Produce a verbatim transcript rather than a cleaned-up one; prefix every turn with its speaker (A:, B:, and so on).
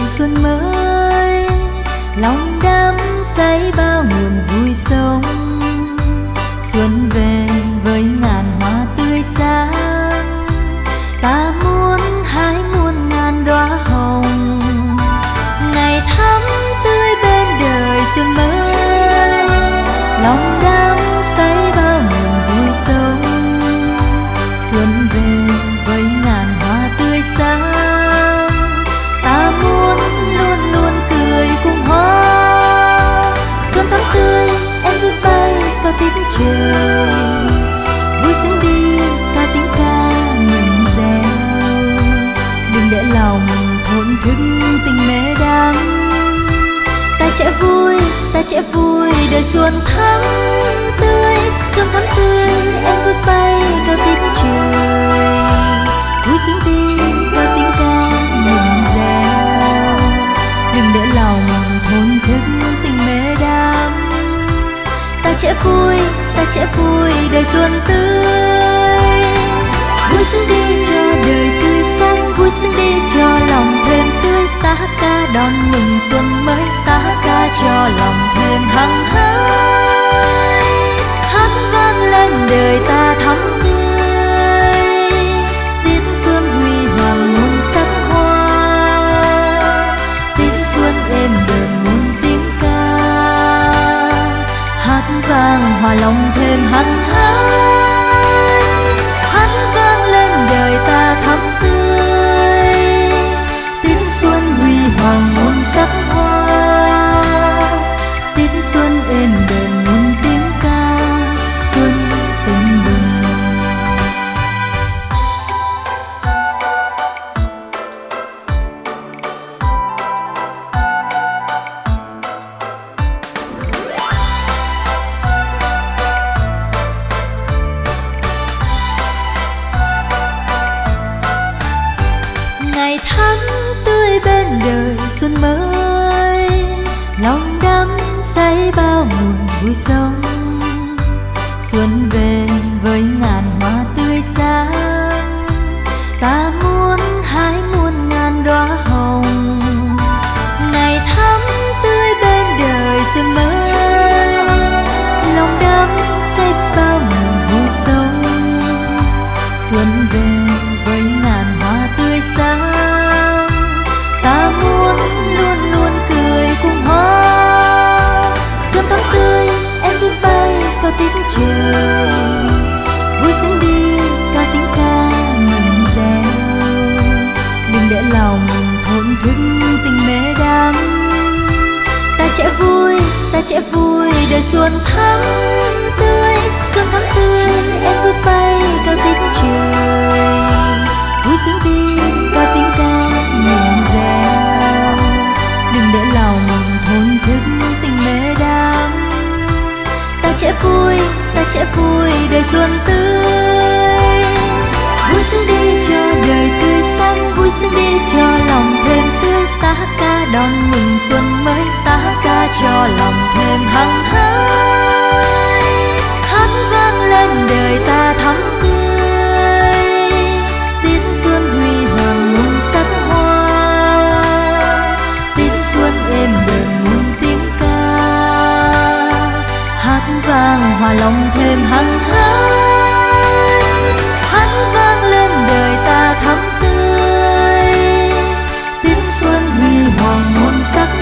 A: xuân mới, lòng đắm say bao nguồn vui sống. Xuân về với ngàn hoa tươi sáng, ta muốn hái muôn ngàn đóa hồng. Ngày thắm tươi bên đời xuân mới, lòng đắm say bao nguồn vui sống. Xuân về với ngàn hoa tươi sáng, ta muốn luôn luôn cười cùng hoa. Xuân thắm tươi em vui bay vào tiết trời, vui sướng đi ca tiếng ca mừng reo. Đừng để lòng thổn thức tình mê đắm, ta trẻ vui ta trẻ vui đời xuân thắm tươi. Xuân thắm tươi em vui bay cao tiết trời, vui sướng đi ca tiếng ca mừng reo. Đừng để lòng thổn thức tình mê đắm, ta trẻ vui ta trẻ vui đời xuân tươi. Vui sướng đi cho đời tươi sáng, vui sướng đi cho lòng thêm tươi. Ta hát ca đón mừng xuân mới, ta hát ca cho lòng thêm hăng hái. Hát vang lên đời ta thắm tươi, tiết xuân huy hoàng muôn sắc hoa. Tiết xuân êm đềm muôn tiếng ca, hát vang hòa lòng thêm hăng hái. Hát vang lên đời ta thắm tươi, tiết xuân huy hoàng muôn sắc hoa. Tiết xuân êm đềm muôn tiếng ca, xuân tưng bừng. Ngày thắm tươi bên đời xuân mới, lòng đắm say bao nguồn vui sống. Xuân về với ngàn hoa tươi sáng, ta muốn hái muôn ngàn đóa hồng. Ngày thắm tươi bên đời xuân mới, lòng đắm say bao nguồn vui sống. Xuân về với ngàn hoa tươi sáng, ta muốn luôn luôn cười cùng hoa. Xuân thắm tươi em vui bay vào tiết trời, vui sướng đi ca tiếng ca mừng reo. Đừng để lòng thổn thức tình mê đắm, ta trẻ vui ta trẻ vui đời xuân thắm tươi. Xuân thắm tươi em vui bay cao tiết trời, vui sướng đi ca tiếng ca mừng reo. Đừng để lòng thổn thức tình mê đắm, ta trẻ vui ta trẻ vui đời xuân tươi. Vui sướng đi cho đời tươi sáng, vui sướng đi cho lòng thêm tươi. Ta hát ca đón mừng xuân mới, ta hát ca cho lòng thêm hăng hái. Hát vang lên đời ta thắm tươi, tiết xuân huy hoàng muôn sắc hoa. Tiết xuân êm đềm muôn tiếng ca, hát vang hòa lòng thêm hăng hái. Hát vang lên đời ta thắm tươi, tiết xuân huy hoàng muôn sắc